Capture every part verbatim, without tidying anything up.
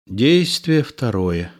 Действие второе.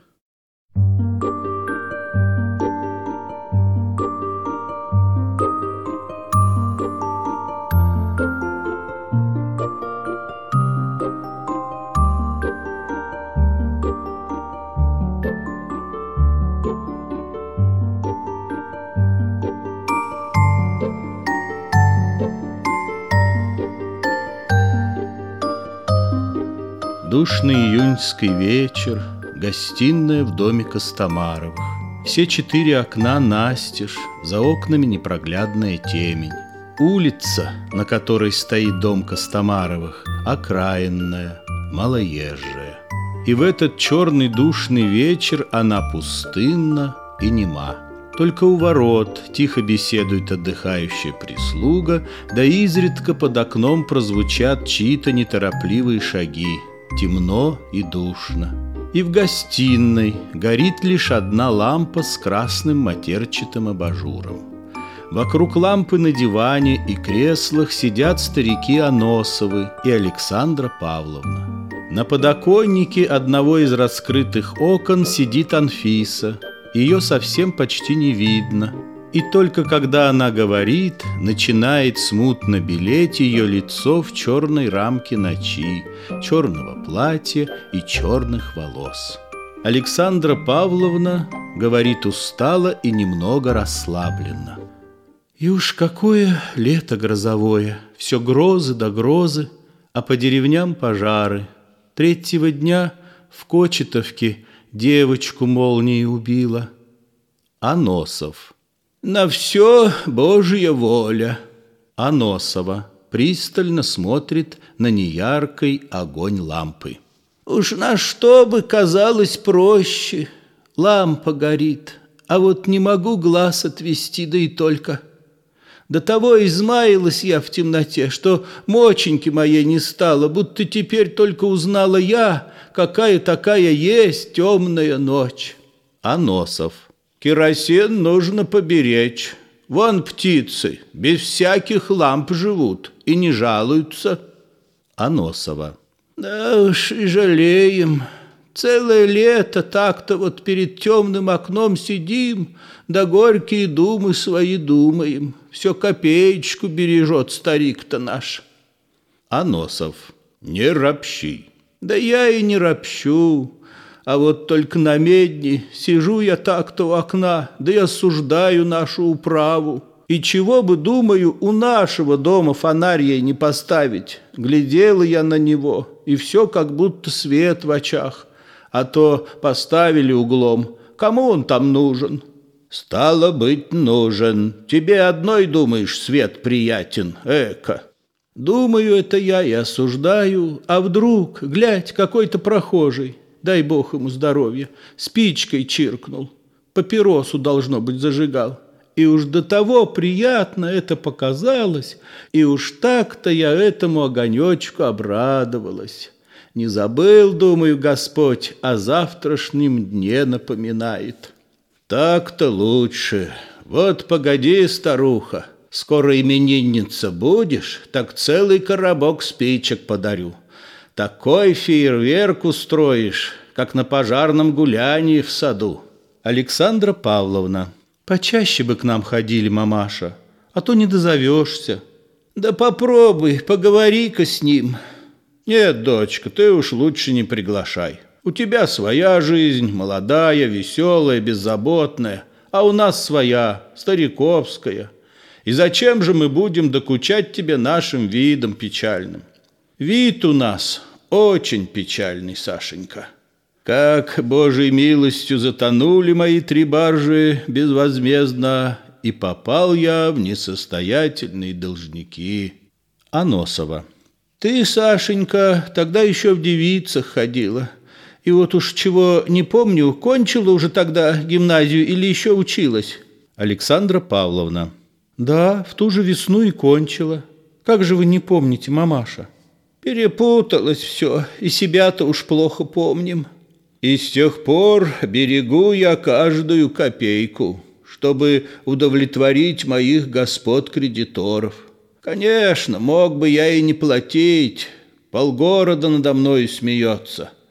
Душный июньский вечер, гостиная в доме Костомаровых. Все четыре окна настежь, за окнами непроглядная темень. Улица, на которой стоит дом Костомаровых, окраинная, малоезжая. И в этот черный душный вечер она пустынна и нема. Только у ворот тихо беседует отдыхающая прислуга, да изредка под окном прозвучат чьи-то неторопливые шаги. Темно и душно. И в гостиной горит лишь одна лампа с красным матерчатым абажуром. Вокруг лампы на диване и креслах сидят старики Аносовы и Александра Павловна. На подоконнике одного из раскрытых окон сидит Анфиса. Ее совсем почти не видно. И только когда она говорит, начинает смутно белеть ее лицо в черной рамке ночи, черного платья и черных волос. Александра Павловна говорит устало и немного расслабленно. И уж какое лето грозовое, все грозы да грозы, а по деревням пожары. Третьего дня в Кочетовке девочку молнией убила. Аносов. На все Божья воля. Аносова пристально смотрит на неяркий огонь лампы. Уж на что бы казалось проще. Лампа горит, а вот не могу глаз отвести, да и только. До того измаялась я в темноте, что моченьки моей не стало, будто теперь только узнала я, какая такая есть темная ночь. Аносов. Керосин нужно поберечь. Вон птицы без всяких ламп живут и не жалуются. Аносова. Да уж и жалеем. Целое лето так-то вот перед темным окном сидим, да горькие думы свои думаем. Все копеечку бережет старик-то наш. Аносов. Не ропщи. Да я и не ропщу. А вот только на медне сижу я так-то у окна, да и осуждаю нашу управу. И чего бы, думаю, у нашего дома фонарь ей не поставить. Глядела я на него, и все как будто свет в очах. А то поставили углом. Кому он там нужен? Стало быть, нужен. Тебе одной, думаешь, свет приятен, эко. Думаю, это я и осуждаю. А вдруг, глядь, какой-то прохожий, дай бог ему здоровья, спичкой чиркнул. Папиросу, должно быть, зажигал. И уж до того приятно это показалось, и уж так-то я этому огонечку обрадовалась. Не забыл, думаю, Господь, о завтрашнем дне напоминает. Так-то лучше. Вот погоди, старуха, скоро именинница будешь, так целый коробок спичек подарю. Такой фейерверк устроишь, как на пожарном гулянии в саду. Александра Павловна. Почаще бы к нам ходили, мамаша, а то не дозовешься. Да попробуй, поговори-ка с ним. Нет, дочка, ты уж лучше не приглашай. У тебя своя жизнь, молодая, веселая, беззаботная, а у нас своя, стариковская. И зачем же мы будем докучать тебе нашим видом печальным? Вид у нас очень печальный, Сашенька. Как Божьей милостью затонули мои три баржи безвозмездно, и попал я в несостоятельные должники. Аносова. Ты, Сашенька, тогда еще в девицах ходила. И вот уж чего не помню, кончила уже тогда гимназию или еще училась? Александра Павловна. Да, в ту же весну и кончила. Как же вы не помните, мамаша? Перепуталось все, и себя-то уж плохо помним. И с тех пор берегу я каждую копейку, чтобы удовлетворить моих господ-кредиторов. Конечно, мог бы я и не платить, полгорода надо мной смеется.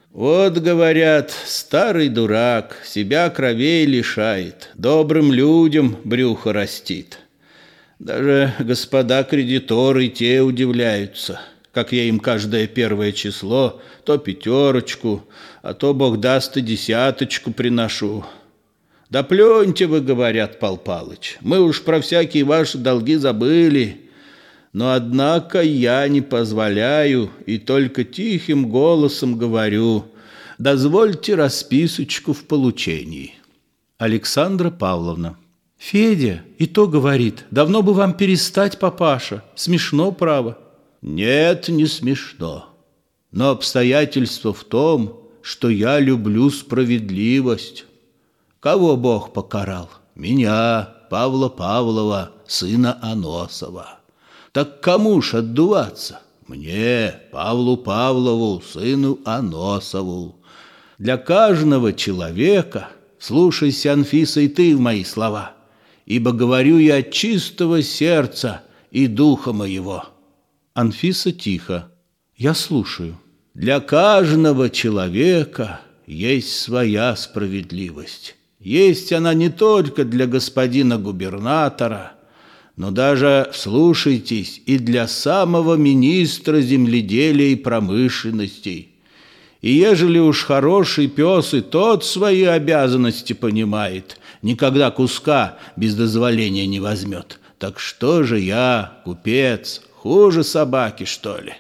Вот, говорят, старый дурак себя кровей лишает, добрым людям брюхо растит. Даже господа кредиторы те удивляются, как я им каждое первое число то пятерочку, а то, бог даст, и десяточку приношу. Да плюньте вы, говорят, Пал Палыч, мы уж про всякие ваши долги забыли. Но, однако, я не позволяю и только тихим голосом говорю: дозвольте расписочку в получении. Александра Павловна. Федя и то говорит: давно бы вам перестать, папаша. Смешно, право. Нет, не смешно. Но обстоятельство в том, что я люблю справедливость. Кого Бог покарал? Меня, Павла Павлова, сына Аносова. Так кому ж отдуваться? Мне, Павлу Павлову, сыну Аносову. Для каждого человека, слушайся, Анфиса, и ты в мои слова, ибо говорю я от чистого сердца и духа моего. Анфиса тихо. Я слушаю. Для каждого человека есть своя справедливость. Есть она не только для господина губернатора, но даже, вслушайтесь, и для самого министра земледелия и промышленности. И ежели уж хороший пес и тот свои обязанности понимает, никогда куска без дозволения не возьмет, так что же я, купец, хуже собаки, что ли?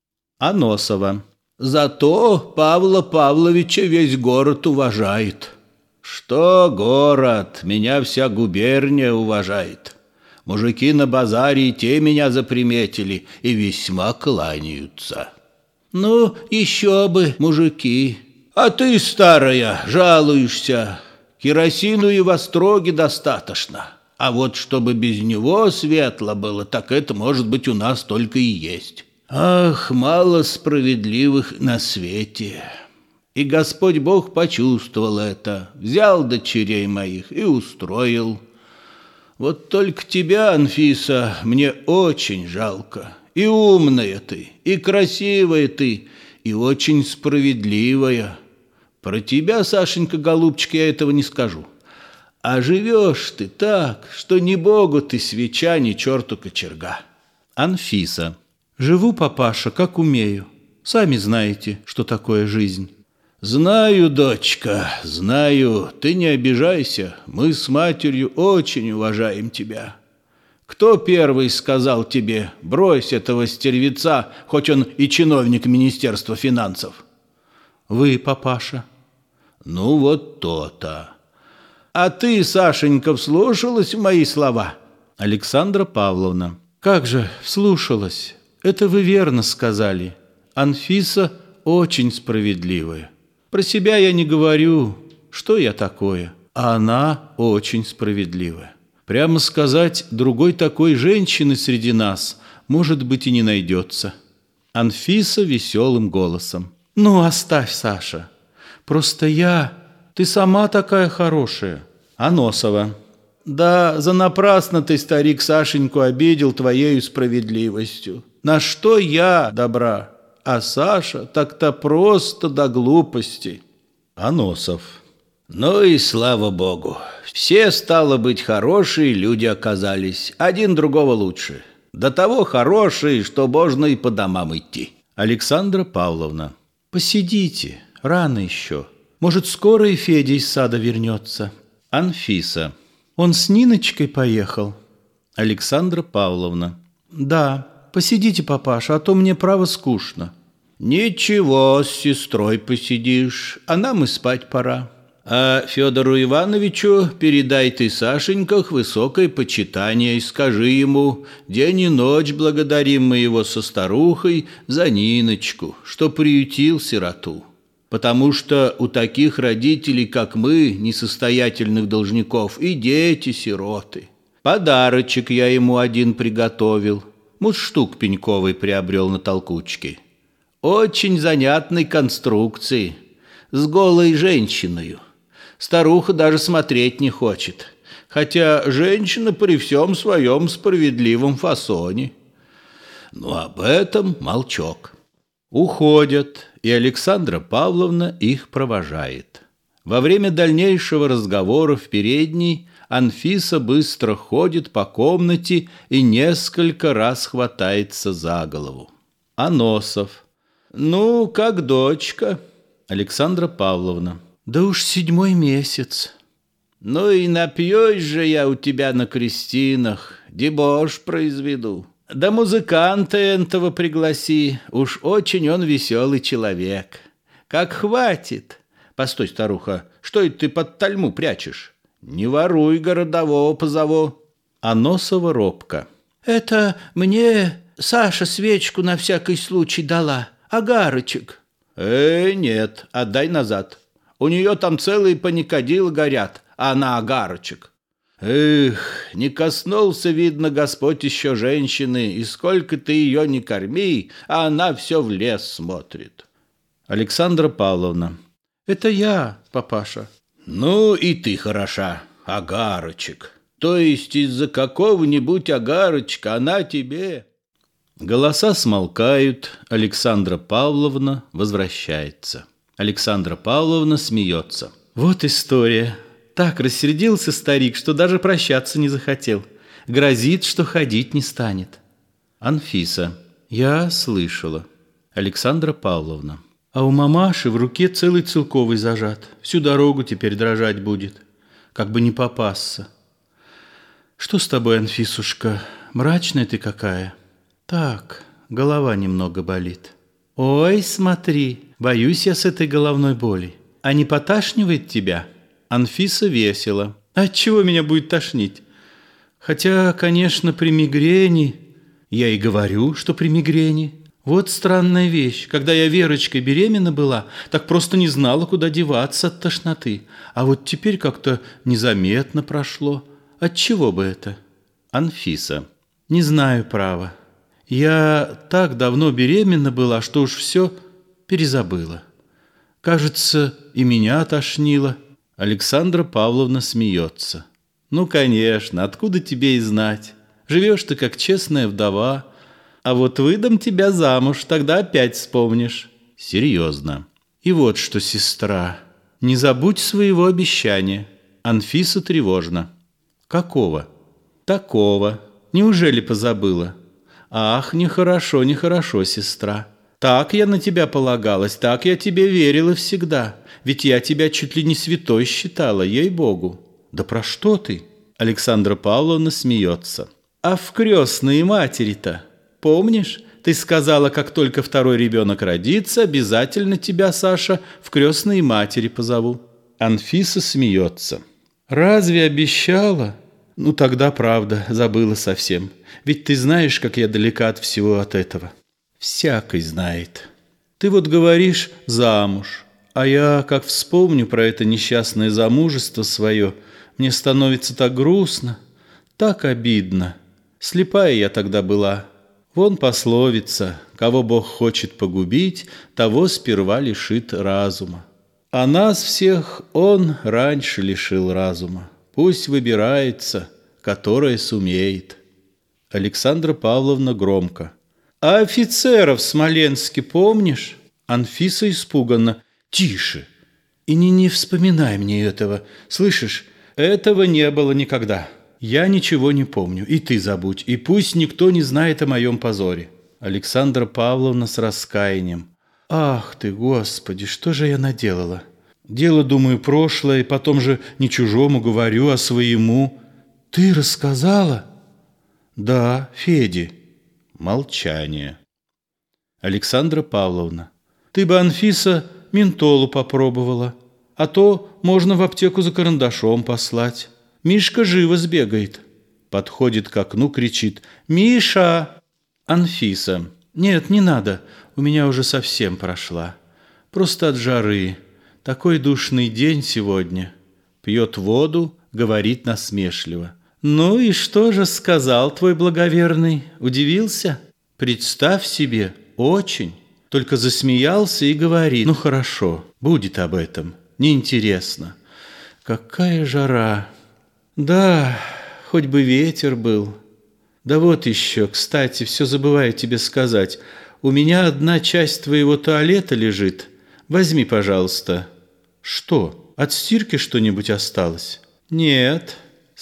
Аносова. Зато Павла Павловича весь город уважает. Что город? Меня вся губерния уважает. Мужики на базаре и те меня заприметили и весьма кланяются. Ну, еще бы, мужики. А ты, старая, жалуешься. Керосину и в Остроге достаточно. А вот чтобы без него светло было, так это, может быть, у нас только и есть. Ах, мало справедливых на свете. И Господь Бог почувствовал это, взял дочерей моих и устроил. Вот только тебя, Анфиса, мне очень жалко. И умная ты, и красивая ты, и очень справедливая. Про тебя, Сашенька, голубчик, я этого не скажу. А живешь ты так, что ни богу ты свеча, ни черту кочерга. Анфиса. Живу, папаша, как умею. Сами знаете, что такое жизнь. Знаю, дочка, знаю, ты не обижайся, мы с матерью очень уважаем тебя. Кто первый сказал тебе: брось этого стервеца, хоть он и чиновник Министерства финансов? Вы, папаша. Ну вот то-то. А ты, Сашенька, вслушалась в мои слова? Александра Павловна. Как же вслушалась? Это вы верно сказали. Анфиса очень справедливая. Про себя я не говорю, что я такое, а она очень справедливая. Прямо сказать, другой такой женщины среди нас, может быть, и не найдется. Анфиса веселым голосом. Ну, оставь, Саша. Просто я... Ты сама такая хорошая. Аносова. Да, занапрасно ты, старик, Сашеньку обидел твоею справедливостью. На что я добра? А Саша так-то просто до глупости. Аносов. Ну и слава богу. Все, стало быть, хорошие люди оказались. Один другого лучше. До того хорошие, что можно и по домам идти. Александра Павловна. Посидите, рано еще. Может, скоро и Федя из сада вернется. Анфиса. Он с Ниночкой поехал. Александра Павловна. Да, посидите, папаша, а то мне право скучно. Ничего, с сестрой посидишь, а нам и спать пора. А Федору Ивановичу передай ты, Сашенька, высокое почитание и скажи ему: день и ночь благодарим мы его со старухой за Ниночку, что приютил сироту. Потому что у таких родителей, как мы, несостоятельных должников, и дети-сироты. Подарочек я ему один приготовил. Мундштук пеньковый приобрел на толкучке. Очень занятной конструкции, с голой женщиной. Старуха даже смотреть не хочет, хотя женщина при всем своем справедливом фасоне. Но об этом молчок. Уходят. и Александра Павловна их провожает. Во время дальнейшего разговора в передней Анфиса быстро ходит по комнате и несколько раз хватается за голову. Аносов. «Ну, как дочка?» Александра Павловна. «Да уж седьмой месяц». «Ну и напьюсь же я у тебя на крестинах, дебош произведу. Да музыканта этого пригласи, уж очень он веселый человек. Как хватит!» «Постой, старуха, что это ты под тальму прячешь? Не воруй, городового позову». Аносова робко. «Это мне Саша свечку на всякий случай дала, агарочек». «Э, нет, отдай назад. У нее там целые паникадилы горят, а она агарочек». «Эх, не коснулся, видно, Господь еще женщины, и сколько ты ее не корми, а она все в лес смотрит». Александра Павловна. «Это я, папаша». «Ну и ты хороша, агарочек. То есть из-за какого-нибудь агарочка она тебе...» Голоса смолкают, Александра Павловна возвращается. Александра Павловна смеется. «Вот история. Так рассердился старик, что даже прощаться не захотел. Грозит, что ходить не станет». Анфиса. «Я слышала». Александра Павловна. «А у мамаши в руке целый целковый зажат. Всю дорогу теперь дрожать будет. Как бы не попасться. Что с тобой, Анфисушка? Мрачная ты какая?» «Так, голова немного болит». «Ой, смотри, боюсь я с этой головной боли. А не поташнивает тебя?» Анфиса весело. «Отчего меня будет тошнить? Хотя, конечно, при мигрени...» «Я и говорю, что при мигрени. Вот странная вещь. Когда я Верочкой беременна была, так просто не знала, куда деваться от тошноты. А вот теперь как-то незаметно прошло. Отчего бы это?» Анфиса. «Не знаю, право. Я так давно беременна была, что уж все перезабыла. Кажется, и меня тошнило». Александра Павловна смеется. «Ну, конечно, откуда тебе и знать? Живешь ты как честная вдова, а вот выдам тебя замуж, тогда опять вспомнишь». Серьезно. «И вот что, сестра, не забудь своего обещания». Анфиса тревожно. «Какого?» «Такого. Неужели позабыла?» «Ах, нехорошо, нехорошо, сестра. Так я на тебя полагалась, так я тебе верила всегда. Ведь я тебя чуть ли не святой считала, ей-богу». «Да про что ты?» Александра Павловна смеется. «А в крестные матери-то? Помнишь, ты сказала, как только второй ребенок родится, обязательно тебя, Саша, в крестные матери позову». Анфиса смеется. «Разве обещала? Ну тогда правда, забыла совсем. Ведь ты знаешь, как я далека от всего от этого». «Всякий знает. Ты вот говоришь замуж, а я, как вспомню про это несчастное замужество свое, мне становится так грустно, так обидно. Слепая я тогда была. Вон пословица: кого Бог хочет погубить, того сперва лишит разума. А нас всех Он раньше лишил разума. Пусть выбирается, которая сумеет». Александра Павловна громко. «А офицеров в Смоленске помнишь?» Анфиса испуганно. «Тише! И не, не вспоминай мне этого. Слышишь, этого не было никогда. Я ничего не помню, и ты забудь, и пусть никто не знает о моем позоре». Александра Павловна с раскаянием. «Ах ты, Господи, что же я наделала? Дело, думаю, прошлое, и потом же не чужому говорю, а своему». «Ты рассказала?» «Да, Феде». Молчание. Александра Павловна. «Ты бы, Анфиса, ментолу попробовала, а то можно в аптеку за карандашом послать. Мишка живо сбегает». Подходит к окну, кричит: «Миша!» Анфиса. «Нет, не надо, у меня уже совсем прошла. Просто от жары. Такой душный день сегодня». Пьет воду, говорит насмешливо: «Ну и что же сказал твой благоверный? Удивился? Представь себе, очень. Только засмеялся и говорит: ну хорошо, будет об этом. Неинтересно. Какая жара! Да, хоть бы ветер был. Да вот еще, кстати, все забываю тебе сказать. у меня одна часть твоего туалета лежит. Возьми, пожалуйста». «Что, от стирки что-нибудь осталось?» «Нет».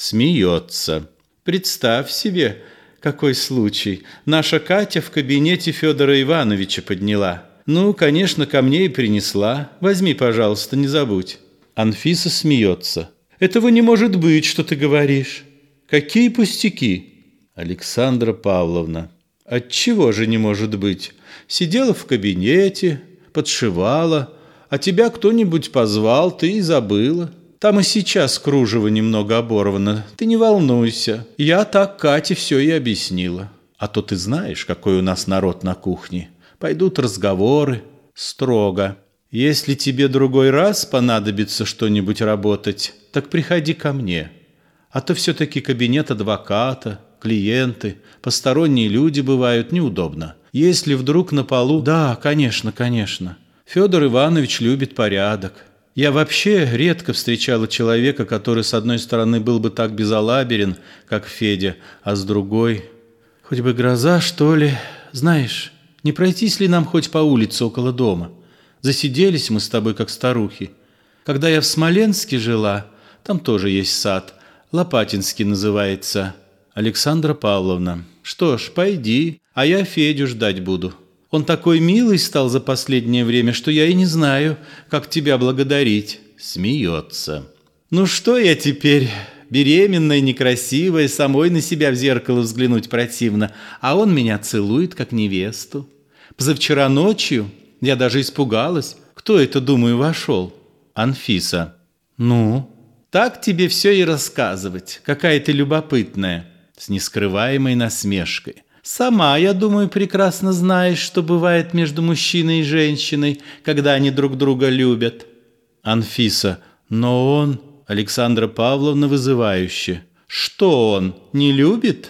Смеется. «Представь себе, какой случай. Наша Катя в кабинете Федора Ивановича подняла. Ну, конечно, ко мне и принесла. Возьми, пожалуйста, не забудь». Анфиса смеется. «Этого не может быть, что ты говоришь. Какие пустяки?» Александра Павловна. «Отчего же не может быть? Сидела в кабинете, подшивала, а тебя кто-нибудь позвал, ты и забыла. Там и сейчас кружево немного оборвано, ты не волнуйся. Я так Кате все и объяснила. А то ты знаешь, какой у нас народ на кухне. Пойдут разговоры. Строго. Если тебе другой раз понадобится что-нибудь работать, так приходи ко мне. А то все-таки кабинет адвоката, клиенты, посторонние люди бывают, неудобно. Если вдруг на полу... Да, конечно, конечно. Федор Иванович любит порядок. Я вообще редко встречала человека, который с одной стороны был бы так безалаберен, как Федя, а с другой... Хоть бы гроза, что ли. Знаешь, не пройтись ли нам хоть по улице около дома? Засиделись мы с тобой, как старухи. Когда я в Смоленске жила, там тоже есть сад. Лопатинский называется. Александра Павловна. Что ж, пойди, а я Федю ждать буду. Он такой милый стал за последнее время, что я и не знаю, как тебя благодарить». Смеется. «Ну что я теперь, беременная, некрасивая, самой на себя в зеркало взглянуть противно, а он меня целует, как невесту. Позавчера ночью я даже испугалась. Кто это, думаю, вошел?» Анфиса. «Ну?» «Так тебе все и рассказывать, какая ты любопытная», с нескрываемой насмешкой. «Сама, я думаю, прекрасно знаешь, что бывает между мужчиной и женщиной, когда они друг друга любят». Анфиса. «Но он...» Александра Павловна вызывающе. «Что он, не любит?»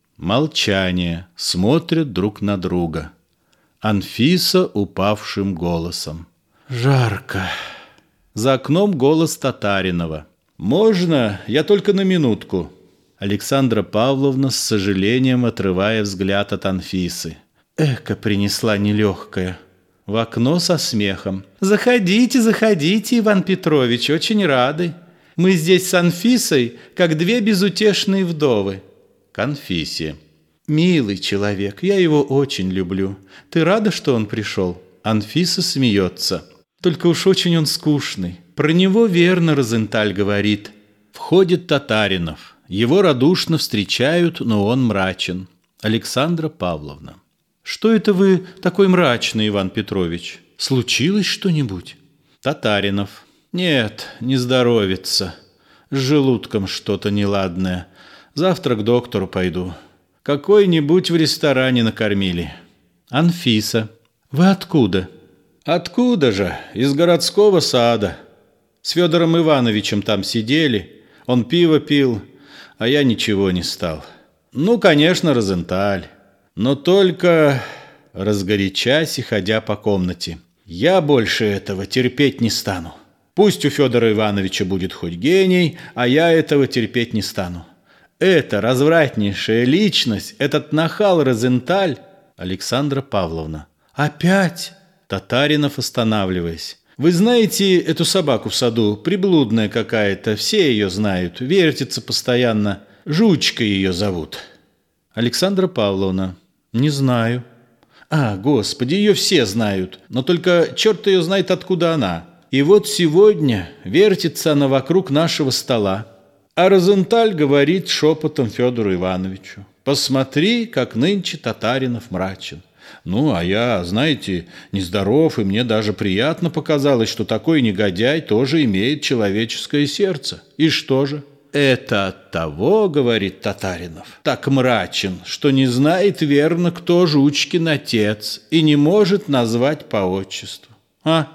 Молчание. Смотрят друг на друга. Анфиса упавшим голосом. «Жарко». За окном голос Татаринова. «Можно? Я только на минутку». Александра Павловна с сожалением отрывая взгляд от Анфисы. Эка принесла нелегкая. В окно со смехом. «Заходите, заходите, Иван Петрович, очень рады. Мы здесь с Анфисой, как две безутешные вдовы». К Анфисе. «Милый человек, я его очень люблю. Ты рада, что он пришел?» Анфиса смеется. «Только уж очень он скучный. Про него верно Розенталь говорит». Входит Татаринов. Его радушно встречают, но он мрачен. Александра Павловна. «Что это вы такой мрачный, Иван Петрович? Случилось что-нибудь?» Татаринов. «Нет, не здоровится. С желудком что-то неладное. Завтра к доктору пойду. Какой-нибудь в ресторане накормили». Анфиса. «Вы откуда?» «Откуда же? Из городского сада. С Федором Ивановичем там сидели. Он пиво пил, а я ничего не стал. Ну, конечно, Розенталь. Но только, разгорячась и ходя по комнате, я больше этого терпеть не стану. Пусть у Федора Ивановича будет хоть гений, а я этого терпеть не стану. Это развратнейшая личность, этот нахал Розенталь». Александра Павловна. «Опять?» Татаринов, останавливаясь. «Вы знаете эту собаку в саду? Приблудная какая-то, все ее знают, вертится постоянно. Жучка ее зовут». Александра Павловна. «Не знаю». «А, господи, ее все знают, но только черт ее знает, откуда она. И вот сегодня вертится она вокруг нашего стола. А Розенталь говорит шепотом Федору Ивановичу: посмотри, как нынче Татаринов мрачен. Ну, а я, знаете, нездоров, и мне даже приятно показалось, что такой негодяй тоже имеет человеческое сердце. И что же? Это от того, говорит Татаринов, так мрачен, что не знает верно, кто Жучкин отец, и не может назвать по отчеству. А?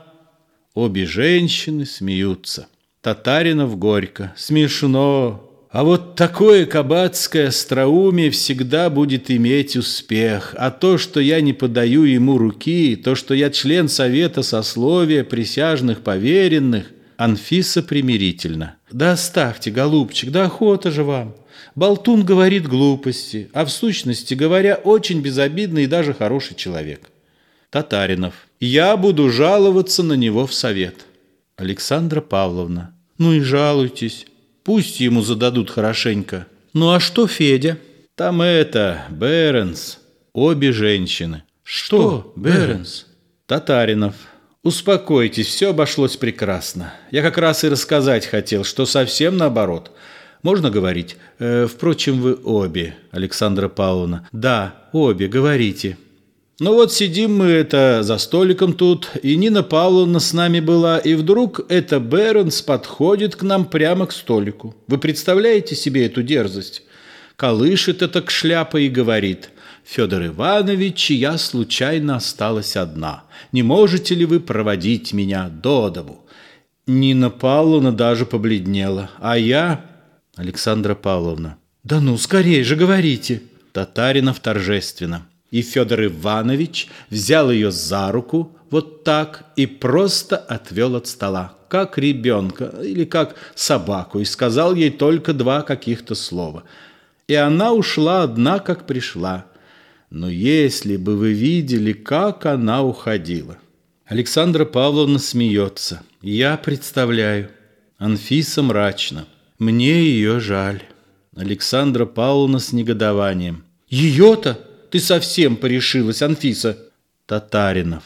Обе женщины смеются. Татаринов горько. Смешно. А вот такое кабацкое остроумие всегда будет иметь успех. А то, что я не подаю ему руки, то, что я член совета сословия присяжных поверенных. Анфиса примирительно. Да оставьте, голубчик, да охота же вам. Болтун говорит глупости, а в сущности говоря, очень безобидный и даже хороший человек. Татаринов. Я буду жаловаться на него в совет. Александра Павловна. Ну и жалуйтесь. Пусть ему зададут хорошенько. Ну а что Федя? Там это, Беренс. Обе женщины. Что, Беренс? Татаринов. Успокойтесь, все обошлось прекрасно. Я как раз и рассказать хотел, что совсем наоборот. Можно говорить? Э, впрочем, вы обе, Александра Павловна. Да, обе, говорите. Ну вот сидим мы это за столиком тут, и Нина Павловна с нами была, и вдруг эта Беренс подходит к нам прямо к столику. Вы представляете себе эту дерзость? Колышет это к шляпе и говорит: «Федор Иванович, я случайно осталась одна. Не можете ли вы проводить меня до дому?» Нина Павловна даже побледнела, а я... Александра Павловна. Да ну, скорее же говорите. Татаринов торжественно. И Федор Иванович взял ее за руку вот так и просто отвел от стола, как ребенка или как собаку, и сказал ей только два каких-то слова. И она ушла одна, как пришла. Но если бы вы видели, как она уходила. Александра Павловна смеется. Я представляю. Анфиса мрачно. Мне ее жаль. Александра Павловна с негодованием. Ее-то? Ты совсем порешилась, Анфиса. Татаринов.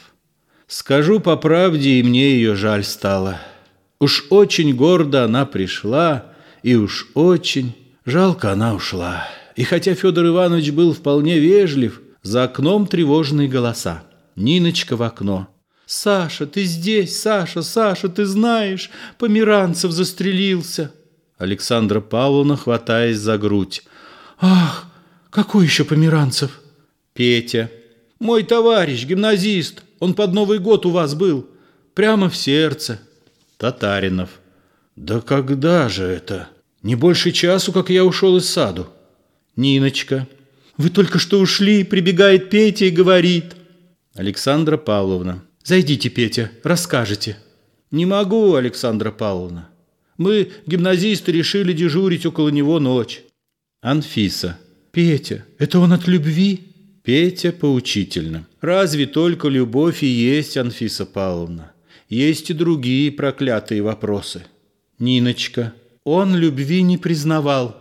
Скажу по правде, и мне ее жаль стало. Уж очень гордо она пришла, и уж очень жалко она ушла. И хотя Федор Иванович был вполне вежлив, за окном тревожные голоса. Ниночка в окно. «Саша, ты здесь, Саша, Саша, ты знаешь, Померанцев застрелился». Александра Павловна, хватаясь за грудь. «Ах, какой еще Померанцев?» Петя. «Мой товарищ, гимназист, он под Новый год у вас был, прямо в сердце». Татаринов. «Да когда же это? Не больше часу, как я ушел из саду». Ниночка. «Вы только что ушли», прибегает Петя и говорит. Александра Павловна. «Зайдите, Петя, расскажете». «Не могу, Александра Павловна. Мы, гимназисты, решили дежурить около него ночь». Анфиса. «Петя, это он от любви?» Петя поучительно. «Разве только любовь и есть, Анфиса Павловна? Есть и другие проклятые вопросы». Ниночка. «Он любви не признавал».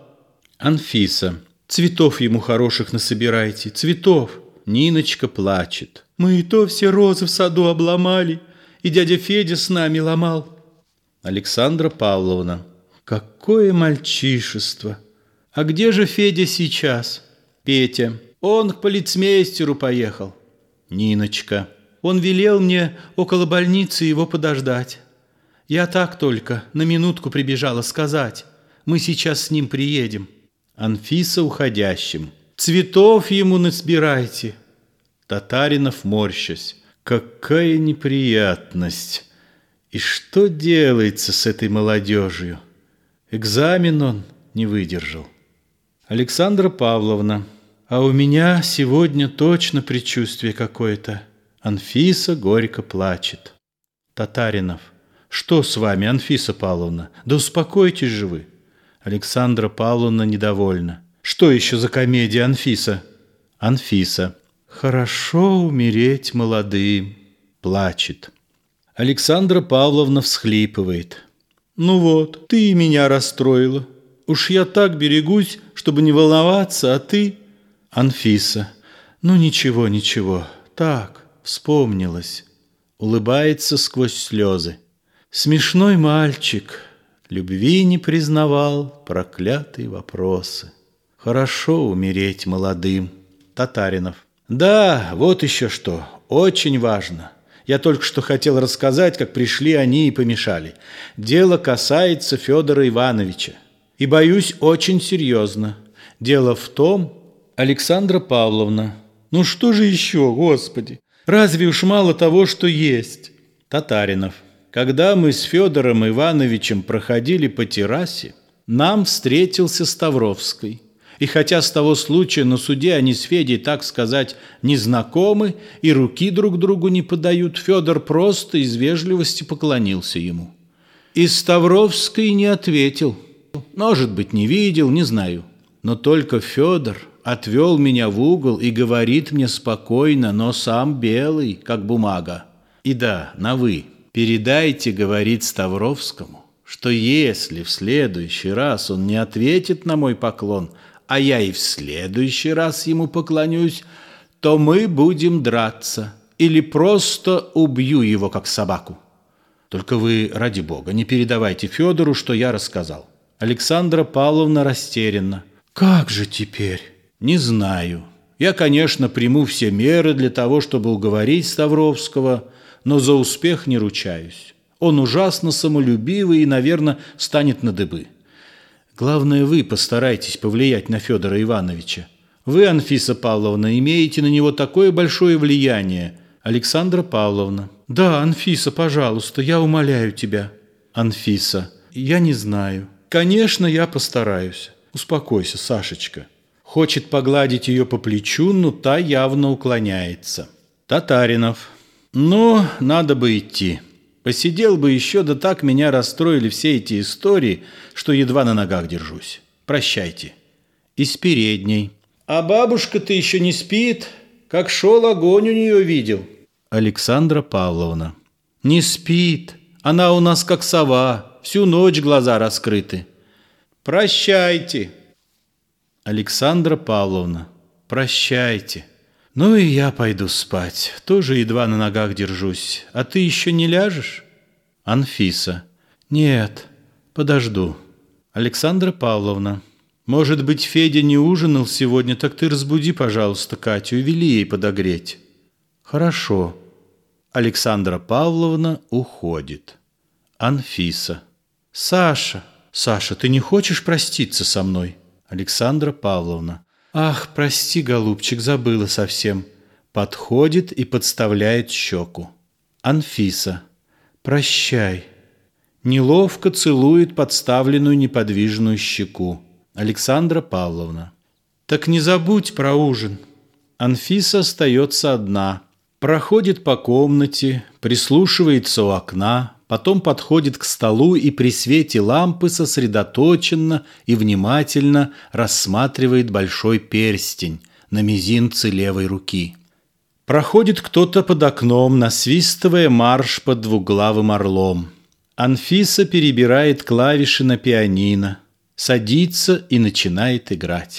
Анфиса. «Цветов ему хороших насобирайте, цветов». Ниночка плачет. «Мы и то все розы в саду обломали, и дядя Федя с нами ломал». Александра Павловна. «Какое мальчишество! А где же Федя сейчас?» Петя. «Он к полицмейстеру поехал». Ниночка. «Он велел мне около больницы его подождать. Я так только на минутку прибежала сказать. Мы сейчас с ним приедем». Анфиса уходящим. «Цветов ему насбирайте». Татаринов, морщась. «Какая неприятность! И что делается с этой молодежью? Экзамен он не выдержал». Александра Павловна. «А у меня сегодня точно предчувствие какое-то». Анфиса горько плачет. Татаринов. «Что с вами, Анфиса Павловна? Да успокойтесь же вы». Александра Павловна недовольна. «Что еще за комедия, Анфиса?» Анфиса. «Хорошо умереть молодым». Плачет. Александра Павловна всхлипывает. «Ну вот, ты и меня расстроила. Уж я так берегусь, чтобы не волноваться, а ты...» Анфиса. «Ну ничего, ничего. Так, вспомнилась». Улыбается сквозь слезы. «Смешной мальчик. Любви не признавал, проклятые вопросы. Хорошо умереть молодым». Татаринов. «Да, вот еще что. Очень важно. Я только что хотел рассказать, как пришли они и помешали. Дело касается Федора Ивановича. И, боюсь, очень серьезно. Дело в том...» Александра Павловна. «Ну что же еще, Господи? Разве уж мало того, что есть?» Татаринов. «Когда мы с Федором Ивановичем проходили по террасе, нам встретился Ставровский. И хотя с того случая на суде они с Федей, так сказать, не знакомы и руки друг другу не подают, Федор просто из вежливости поклонился ему. И Ставровский не ответил. Может быть, не видел, не знаю. Но только Федор отвел меня в угол и говорит мне спокойно, но сам белый, как бумага. И да, на «вы». Передайте, говорит Ставровскому, что если в следующий раз он не ответит на мой поклон, а я и в следующий раз ему поклонюсь, то мы будем драться или просто убью его, как собаку. Только вы, ради бога, не передавайте Федору, что я рассказал. Александра Павловна растерянна. Как же теперь? Не знаю. Я, конечно, приму все меры для того, чтобы уговорить Ставровского, но за успех не ручаюсь. Он ужасно самолюбивый и, наверное, станет на дыбы. Главное, вы постарайтесь повлиять на Федора Ивановича. Вы, Анфиса Павловна, имеете на него такое большое влияние. Александра Павловна. Да, Анфиса, пожалуйста, я умоляю тебя. Анфиса. Я не знаю. Конечно, я постараюсь. Успокойся, Сашечка. Хочет погладить ее по плечу, но та явно уклоняется. Татаринов. Ну, надо бы идти. Посидел бы еще, да так меня расстроили все эти истории, что едва на ногах держусь. Прощайте. Из передней. А бабушка-то еще не спит? Как шел огонь у нее видел. Александра Павловна. Не спит. Она у нас как сова. Всю ночь глаза раскрыты. Прощайте. Александра Павловна. Прощайте. Ну и я пойду спать. Тоже едва на ногах держусь. А ты еще не ляжешь? Анфиса. Нет, подожду. Александра Павловна. Может быть, Федя не ужинал сегодня, так ты разбуди, пожалуйста, Катю и вели ей подогреть. Хорошо. Александра Павловна уходит. Анфиса. Саша. Саша, ты не хочешь проститься со мной? Александра Павловна. Ах, прости, голубчик, забыла совсем. Подходит и подставляет щеку. Анфиса. Прощай. Неловко целует подставленную неподвижную щеку. Александра Павловна. Так не забудь про ужин. Анфиса остается одна. Проходит по комнате, прислушивается у окна, потом подходит к столу и при свете лампы сосредоточенно и внимательно рассматривает большой перстень на мизинце левой руки. Проходит кто-то под окном, насвистывая марш под двуглавым орлом. Анфиса перебирает клавиши на пианино, садится и начинает играть.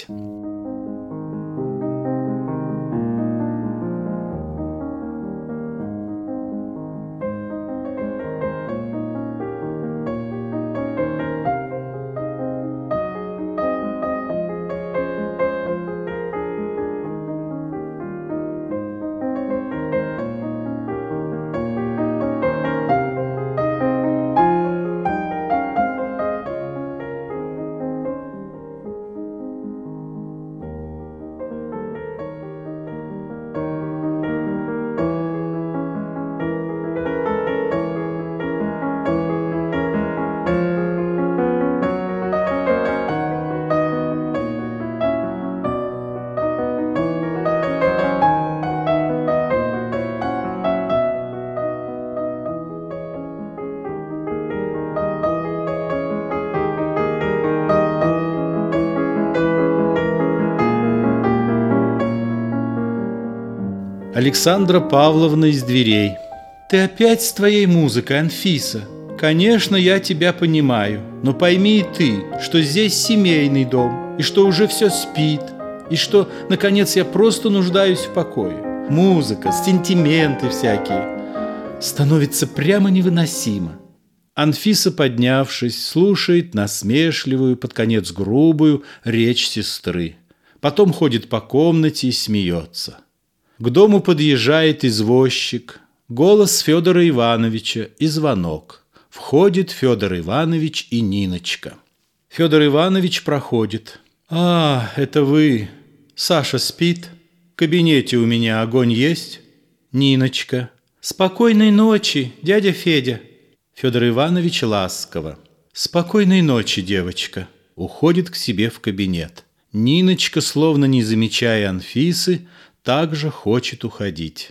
Александра Павловна из дверей. Ты опять с твоей музыкой, Анфиса. Конечно, я тебя понимаю, но пойми и ты, что здесь семейный дом, и что уже все спит, и что, наконец, я просто нуждаюсь в покое. Музыка, сентименты всякие. Становится прямо невыносимо. Анфиса, поднявшись, слушает насмешливую, под конец грубую речь сестры. Потом ходит по комнате и смеется. К дому подъезжает извозчик, голос Федора Ивановича и звонок. Входит Федор Иванович и Ниночка. Федор Иванович проходит. «А, это вы. Саша спит? В кабинете у меня огонь есть?» Ниночка. «Спокойной ночи, дядя Федя». Федор Иванович ласково. «Спокойной ночи, девочка». Уходит к себе в кабинет. Ниночка, словно не замечая Анфисы, также хочет уходить.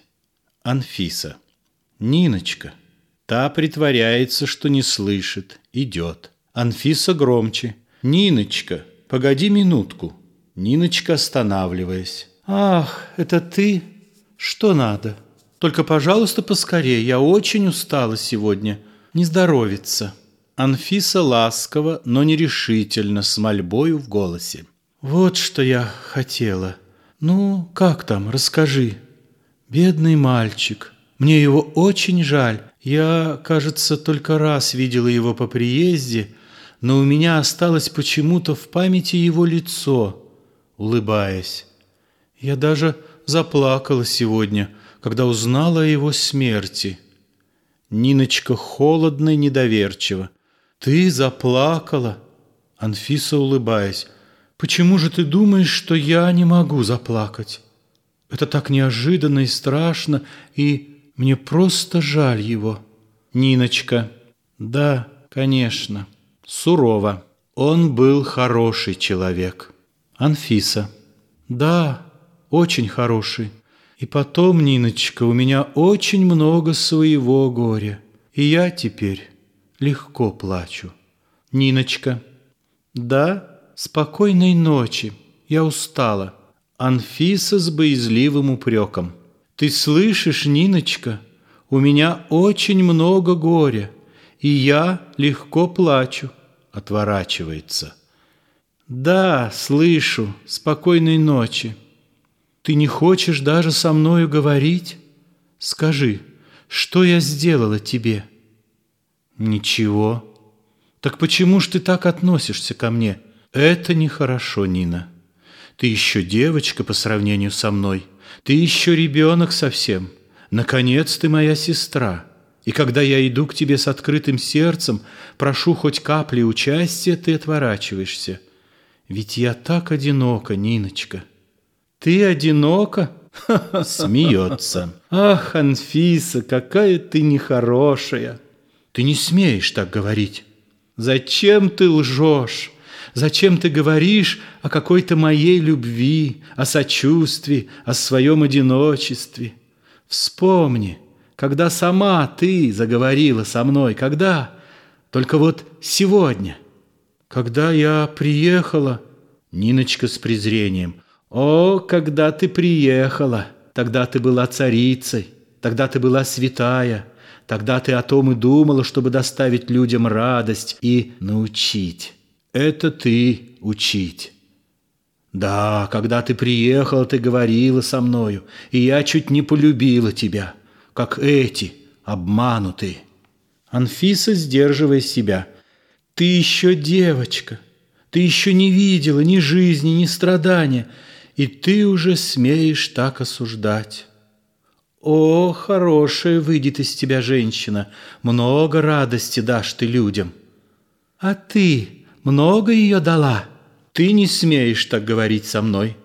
Анфиса. Ниночка. Та притворяется, что не слышит, идет. Анфиса громче. Ниночка, погоди минутку. Ниночка, останавливаясь. Ах, это ты? Что надо? Только, пожалуйста, поскорее, я очень устала сегодня. Не здоровится. Анфиса ласково, но нерешительно, с мольбою в голосе. Вот что я хотела. Ну, как там, расскажи. Бедный мальчик. Мне его очень жаль. Я, кажется, только раз видела его по приезде, но у меня осталось почему-то в памяти его лицо, улыбаясь. Я даже заплакала сегодня, когда узнала о его смерти. Ниночка холодно и недоверчиво. Ты заплакала? Анфиса, улыбаясь. Почему же ты думаешь, что я не могу заплакать? Это так неожиданно и страшно, и мне просто жаль его. Ниночка. Да, конечно. Сурово. Он был хороший человек. Анфиса. Да, очень хороший. И потом, Ниночка, у меня очень много своего горя. И я теперь легко плачу. Ниночка. Да, спокойной ночи. Я устала. Анфиса с боязливым упреком. Ты слышишь, Ниночка, у меня очень много горя, и я легко плачу. Отворачивается. Да, слышу. Спокойной ночи. Ты не хочешь даже со мною говорить? Скажи, что я сделала тебе? Ничего. Так почему ж ты так относишься ко мне? Это нехорошо, Нина. Ты еще девочка по сравнению со мной. Ты еще ребенок совсем. Наконец ты моя сестра. И когда я иду к тебе с открытым сердцем, прошу хоть капли участия, ты отворачиваешься. Ведь я так одинока, Ниночка. Ты одинока? Смеется. Ах, Анфиса, какая ты нехорошая. Ты не смеешь так говорить. Зачем ты лжешь? Зачем ты говоришь о какой-то моей любви, о сочувствии, о своем одиночестве? Вспомни, когда сама ты заговорила со мной, когда? Только вот сегодня. Когда я приехала, Ниночка с презрением. О, когда ты приехала, тогда ты была царицей, тогда ты была святая, тогда ты о том и думала, чтобы доставить людям радость и научить. Это ты учить. Да, когда ты приехала, ты говорила со мною, и я чуть не полюбила тебя, как эти, обманутые. Анфиса, сдерживая себя. Ты еще девочка, ты еще не видела ни жизни, ни страдания, и ты уже смеешь так осуждать. О, хорошая выйдет из тебя женщина, много радости дашь ты людям. А ты много ее дала? Ты не смеешь так говорить со мной.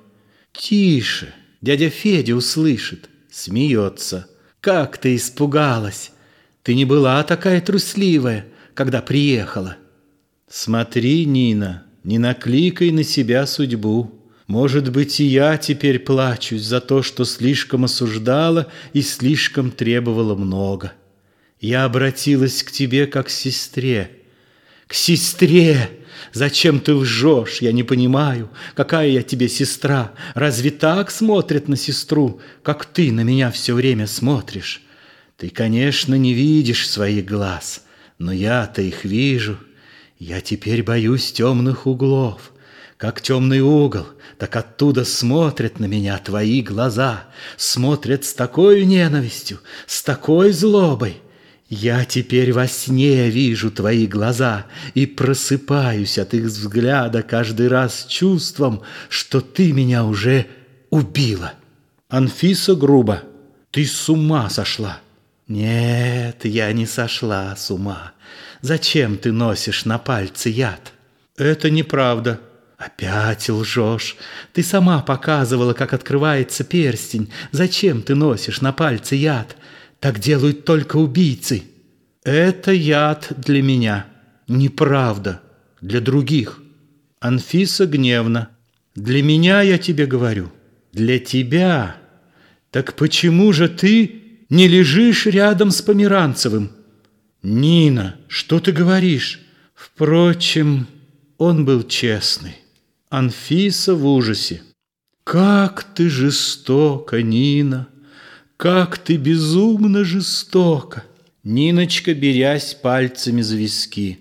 Тише, дядя Федя услышит. Смеется. Как ты испугалась. Ты не была такая трусливая, когда приехала. Смотри, Нина, не накликай на себя судьбу. Может быть, и я теперь плачусь за то, что слишком осуждала и слишком требовала много. Я обратилась к тебе как к сестре. К сестре! Зачем ты лжешь? Я не понимаю, какая я тебе сестра. Разве так смотрят на сестру, как ты на меня все время смотришь? Ты, конечно, не видишь своих глаз, но я-то их вижу. Я теперь боюсь темных углов. Как темный угол, так оттуда смотрят на меня твои глаза, смотрят с такой ненавистью, с такой злобой. Я теперь во сне вижу твои глаза и просыпаюсь от их взгляда каждый раз чувством, что ты меня уже убила. Анфиса грубо. Ты с ума сошла. Нет, я не сошла с ума. Зачем ты носишь на пальце яд? Это неправда. Опять лжешь. Ты сама показывала, как открывается перстень. Зачем ты носишь на пальце яд? Так делают только убийцы. Это яд для меня. Неправда. Для других. Анфиса гневно. Для меня, я тебе говорю. Для тебя. Так почему же ты не лежишь рядом с Померанцевым? Нина, что ты говоришь? Впрочем, он был честный. Анфиса в ужасе. Как ты жестока, Нина! Как ты безумно жестока! Ниночка, берясь пальцами за виски.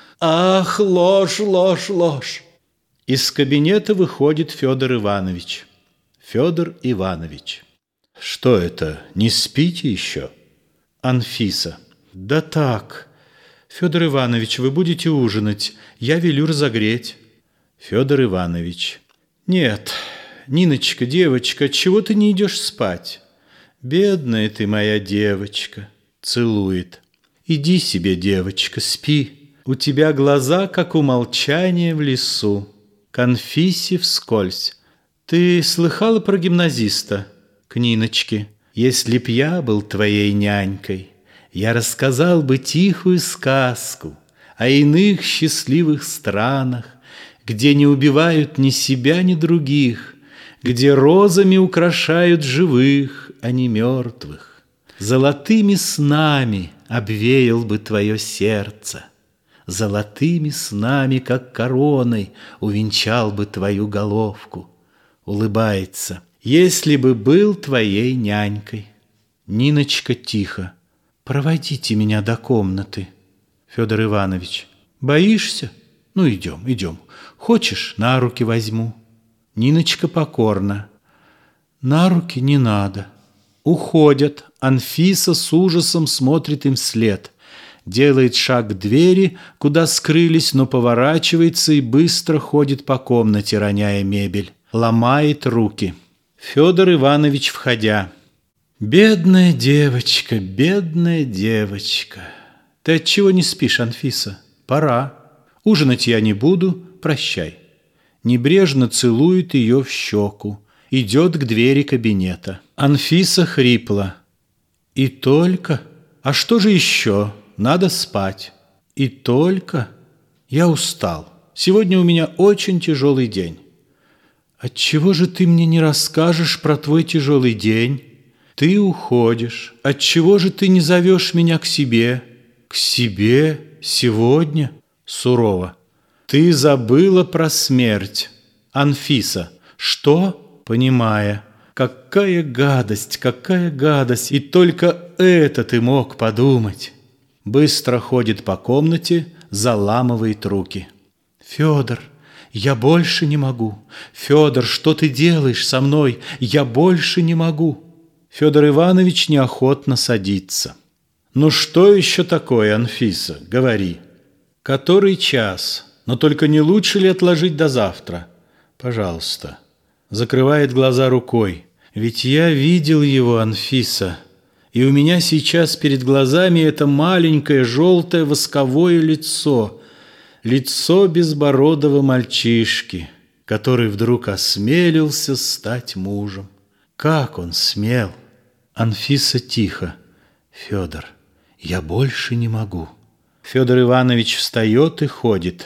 Ах, ложь, ложь, ложь! Из кабинета выходит Федор Иванович. Федор Иванович. Что это, не спите еще? Анфиса. Да так. Федор Иванович, вы будете ужинать. Я велю разогреть. Федор Иванович. Нет, Ниночка, девочка, отчего ты не идешь спать? Бедная ты моя девочка. Целует. Иди себе, девочка, спи. У тебя глаза, как у молчания в лесу. К Анфисе вскользь. Ты слыхала про гимназиста? К Ниночке. Если б я был твоей нянькой, я рассказал бы тихую сказку о иных счастливых странах, где не убивают ни себя, ни других, где розами украшают живых, а не мертвых. Золотыми снами обвеял бы твое сердце, золотыми снами, как короной, увенчал бы твою головку. Улыбается. Если бы был твоей нянькой. Ниночка тихо. Проводите меня до комнаты. Федор Иванович. Боишься? Ну, идем, идем. Хочешь, на руки возьму. Ниночка покорно. На руки не надо. Уходят. Анфиса с ужасом смотрит им вслед. Делает шаг к двери, куда скрылись, но поворачивается и быстро ходит по комнате, роняя мебель. Ломает руки. Федор Иванович, входя. Бедная девочка, бедная девочка. Ты отчего не спишь, Анфиса? Пора. Ужинать я не буду, прощай. Небрежно целует ее в щеку. Идет к двери кабинета. Анфиса хрипла. И только? А что же еще? Надо спать. И только? Я устал. Сегодня у меня очень тяжелый день. Отчего же ты мне не расскажешь про твой тяжелый день? Ты уходишь. Отчего же ты не зовешь меня к себе? К себе? Сегодня? Сурово. Ты забыла про смерть. Анфиса. Что? Понимая. Какая гадость, какая гадость. И только это ты мог подумать. Быстро ходит по комнате, заламывает руки. Федор, я больше не могу. Федор, что ты делаешь со мной? Я больше не могу. Федор Иванович неохотно садится. Ну что еще такое, Анфиса? Говори. Который час? Но только не лучше ли отложить до завтра? Пожалуйста. Закрывает глаза рукой. Ведь я видел его, Анфиса. И у меня сейчас перед глазами это маленькое желтое восковое лицо. Лицо безбородого мальчишки, который вдруг осмелился стать мужем. Как он смел? Анфиса тихо. Федор, я больше не могу. Федор Иванович встает и ходит.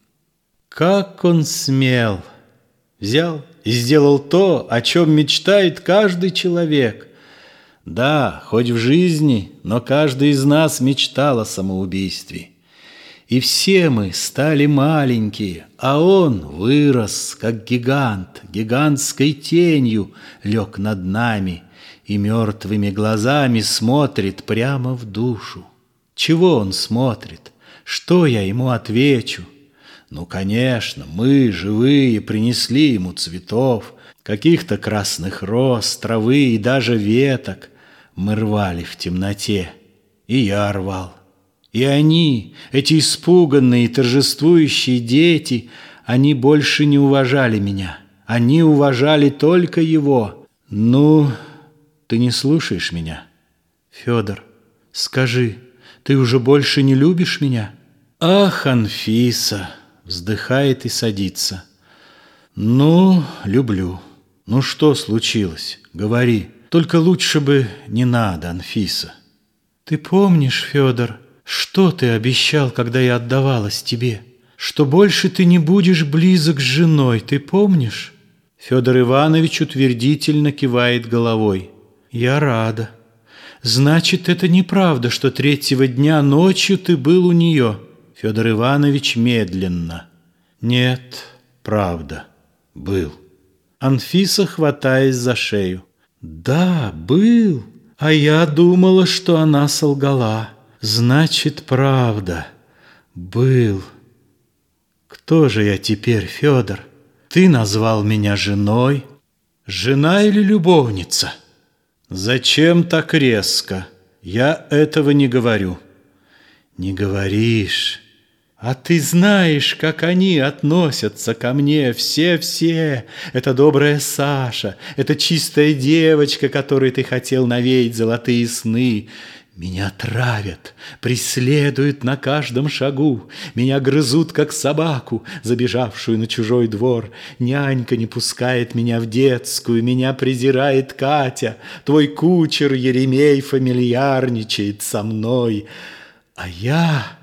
Как он смел! Взял и сделал то, о чем мечтает каждый человек. Да, хоть в жизни, но каждый из нас мечтал о самоубийстве. И все мы стали маленькие, а он вырос, как гигант, гигантской тенью лег над нами и мертвыми глазами смотрит прямо в душу. Чего он смотрит? Что я ему отвечу? Ну, конечно, мы, живые, принесли ему цветов, каких-то красных роз, травы и даже веток. Мы рвали в темноте, и я рвал. И они, эти испуганные, торжествующие дети, они больше не уважали меня. Они уважали только его. Ну, ты не слушаешь меня? Федор, скажи, ты уже больше не любишь меня? Ах, Анфиса, вздыхает и садится. Ну, люблю. Ну, что случилось? Говори. Только лучше бы не надо, Анфиса. Ты помнишь, Федор, что ты обещал, когда я отдавалась тебе? Что больше ты не будешь близок с женой, ты помнишь? Федор Иванович утвердительно кивает головой. Я рада. Значит, это неправда, что третьего дня ночью ты был у нее. Федор Иванович медленно. Нет, правда. Был. Анфиса, хватаясь за шею. Да, был. А я думала, что она солгала. Значит, правда. Был. Кто же я теперь, Федор? Ты назвал меня женой. Жена или любовница? Зачем так резко? Я этого не говорю. Не говоришь. А ты знаешь, как они относятся ко мне, все-все. Это добрая Саша, это чистая девочка, которой ты хотел навеять золотые сны. Меня травят, преследуют на каждом шагу. Меня грызут, как собаку, забежавшую на чужой двор. Нянька не пускает меня в детскую, меня презирает Катя. Твой кучер Еремей фамильярничает со мной. А я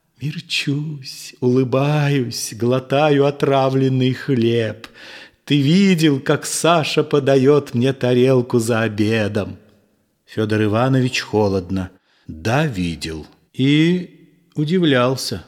мерчусь, улыбаюсь, глотаю отравленный хлеб. Ты видел, как Саша подает мне тарелку за обедом? Федор Иванович холодно. Да, видел. И удивлялся.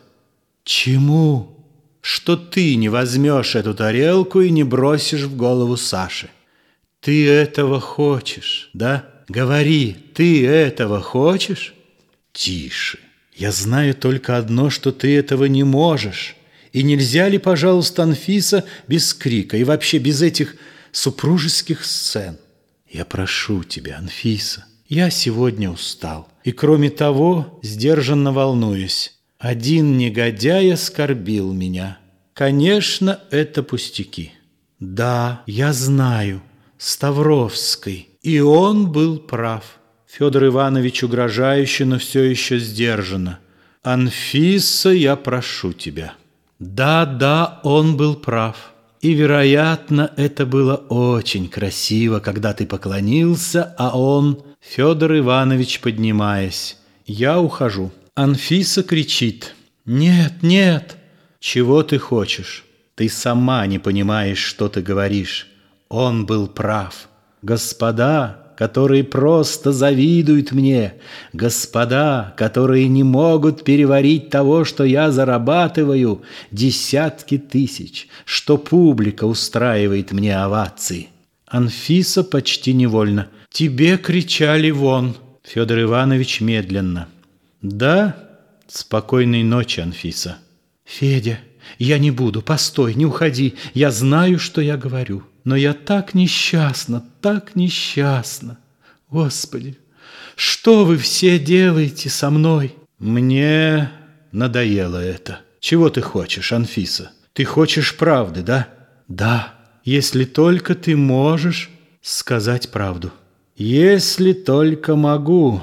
Чему? Что ты не возьмешь эту тарелку и не бросишь в голову Саши. Ты этого хочешь, да? Говори, ты этого хочешь? Тише. Я знаю только одно, что ты этого не можешь. И нельзя ли, пожалуйста, Анфиса, без крика и вообще без этих супружеских сцен? Я прошу тебя, Анфиса. Я сегодня устал, и, кроме того, сдержанно волнуюсь. Один негодяй оскорбил меня. Конечно, это пустяки. Да, я знаю, Ставровский, и он был прав. Федор Иванович угрожающе, но все еще сдержанно. Анфиса, я прошу тебя. Да, да, он был прав. И, вероятно, это было очень красиво, когда ты поклонился, а он... Федор Иванович, поднимаясь. Я ухожу. Анфиса кричит. Нет, нет. Чего ты хочешь? Ты сама не понимаешь, что ты говоришь. Он был прав. Господа, которые просто завидуют мне, господа, которые не могут переварить того, что я зарабатываю, десятки тысяч, что публика устраивает мне овации. Анфиса почти невольно. Тебе кричали вон. Федор Иванович медленно. Да? Спокойной ночи, Анфиса. Федя, я не буду, постой, не уходи. Я знаю, что я говорю. Но я так несчастна, так несчастна. Господи, что вы все делаете со мной? Мне надоело это. Чего ты хочешь, Анфиса? Ты хочешь правды, да? Да, если только ты можешь сказать правду. Если только могу.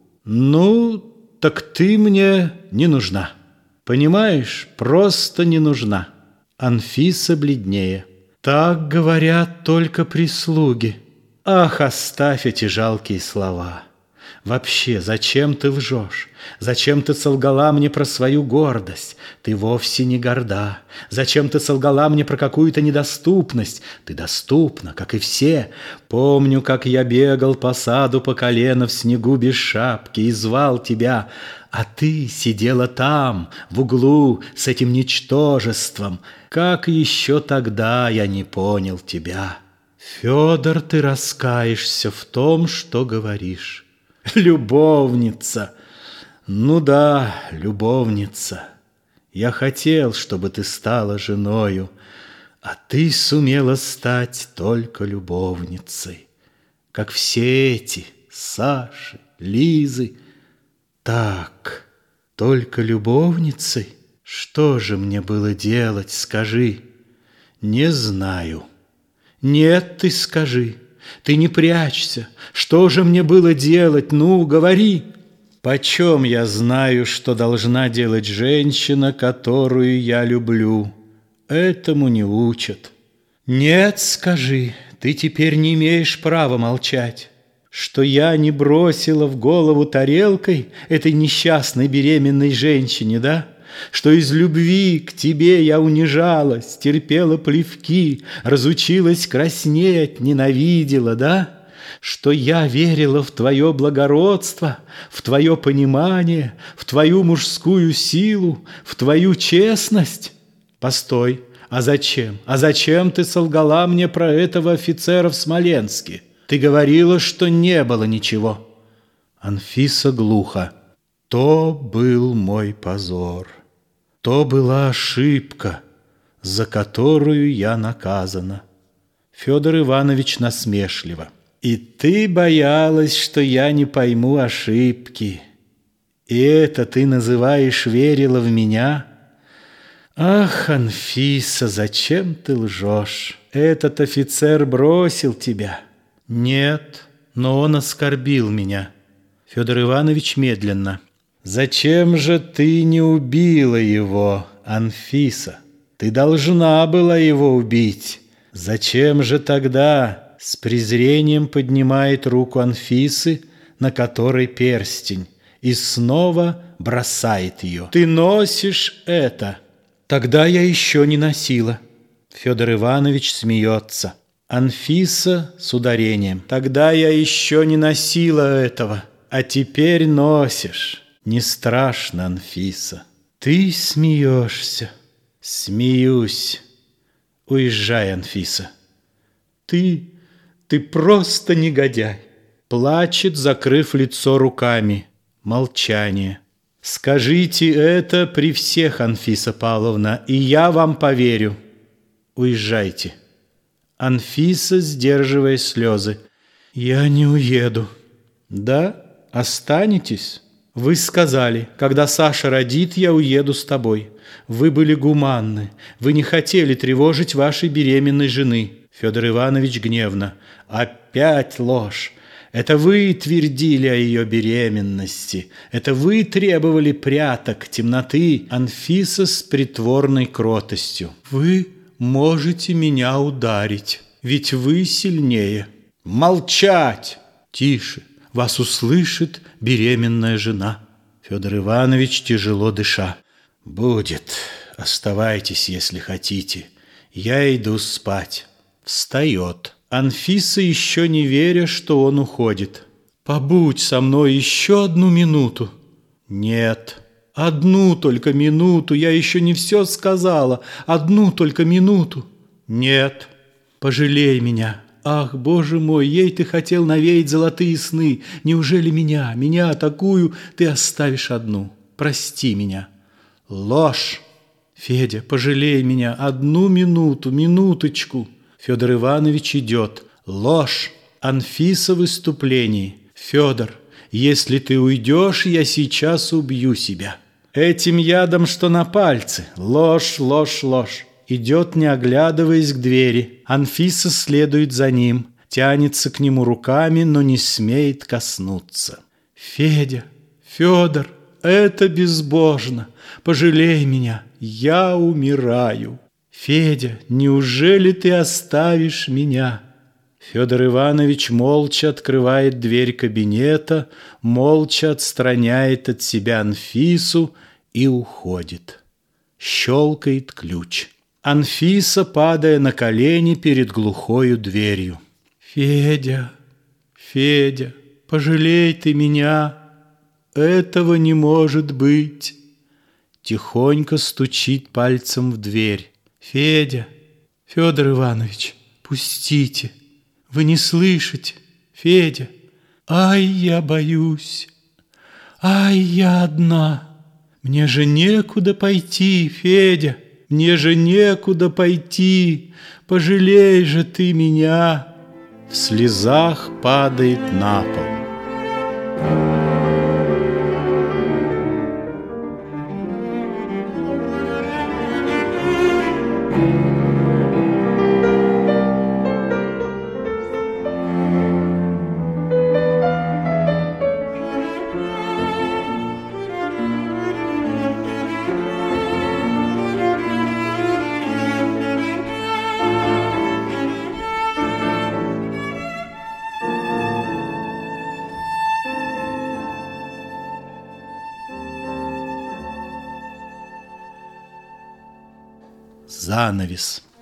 Ну, так ты мне не нужна. Понимаешь, просто не нужна. Анфиса бледнее. Так говорят только прислуги. Ах, оставь эти жалкие слова. Вообще, зачем ты лжешь? Зачем ты солгала мне про свою гордость? Ты вовсе не горда. Зачем ты солгала мне про какую-то недоступность? Ты доступна, как и все. Помню, как я бегал по саду по колено в снегу без шапки и звал тебя, а ты сидела там, в углу, с этим ничтожеством. Как еще тогда я не понял тебя? Федор, ты раскаешься в том, что говоришь. Любовница. Ну да, любовница. Я хотел, чтобы ты стала женою, а ты сумела стать только любовницей. Как все эти Саши, Лизы. Так, только любовницей? Что же мне было делать, скажи? Не знаю. Нет, ты скажи. Ты не прячься. Что же мне было делать? Ну, говори. Почем я знаю, что должна делать женщина, которую я люблю? Этому не учат. Нет, скажи, ты теперь не имеешь права молчать. Что я не бросила в голову тарелкой этой несчастной беременной женщине, да? Что из любви к тебе я унижалась, терпела плевки, разучилась краснеть, ненавидела, да? Что я верила в твое благородство, в твое понимание, в твою мужскую силу, в твою честность? Постой, А зачем? А зачем ты солгала мне про этого офицера в Смоленске? Ты говорила, что не было ничего. Анфиса глухо. То был мой позор. То была ошибка, за которую я наказана. Федор Иванович насмешливо. И ты боялась, что я не пойму ошибки. И это ты называешь верила в меня? Ах, Анфиса, зачем ты лжешь? Этот офицер бросил тебя. Нет, но он оскорбил меня. Федор Иванович медленно. Зачем же ты не убила его, Анфиса? Ты должна была его убить. Зачем же тогда? С презрением поднимает руку Анфисы, на которой перстень, и снова бросает ее. Ты носишь это. Тогда я еще не носила. Федор Иванович смеется. Анфиса с ударением. Тогда я еще не носила этого, а теперь носишь. Не страшно, Анфиса. Ты смеешься. Смеюсь. Уезжай, Анфиса. Ты, ты просто негодяй. Плачет, закрыв лицо руками. Молчание. Скажите это при всех, Анфиса Павловна, и я вам поверю. Уезжайте. Анфиса, сдерживая слезы. Я не уеду. Да, останетесь? Вы сказали, когда Саша родит, я уеду с тобой. Вы были гуманны. Вы не хотели тревожить вашей беременной жены. Федор Иванович гневно. Опять ложь. Это вы твердили о ее беременности. Это вы требовали пряток, темноты. Анфиса с притворной кротостью. Вы можете меня ударить, ведь вы сильнее. Молчать! Тише! Вас услышит беременная жена. Федор Иванович, тяжело дыша. Будет. Оставайтесь, если хотите. Я иду спать. Встает. Анфиса, еще не веря, что он уходит. Побудь со мной еще одну минуту. Нет. Одну только минуту. Я еще не все сказала. Одну только минуту. Нет. Пожалей меня. Ах, Боже мой, ей ты хотел навеять золотые сны. Неужели меня, меня такую, ты оставишь одну? Прости меня. Ложь. Федя, пожалей меня. Одну минуту, минуточку. Федор Иванович идет. Ложь. Анфиса в выступлении. Федор, если ты уйдешь, я сейчас убью себя. Этим ядом, что на пальце. Ложь, ложь, ложь. Идет, не оглядываясь, к двери. Анфиса следует за ним. Тянется к нему руками, но не смеет коснуться. Федя, Федор, это безбожно. Пожалей меня, я умираю. Федя, неужели ты оставишь меня? Федор Иванович молча открывает дверь кабинета, молча отстраняет от себя Анфису и уходит. Щелкает ключ. Анфиса, падая на колени перед глухою дверью. Федя, Федя, пожалей ты меня, этого не может быть. Тихонько стучит пальцем в дверь. Федя, Федор Иванович, пустите, вы не слышите, Федя. Ай, я боюсь, ай, я одна. Мне же некуда пойти, Федя, мне же некуда пойти. Пожалей же ты меня. В слезах падает на пол. Занавес.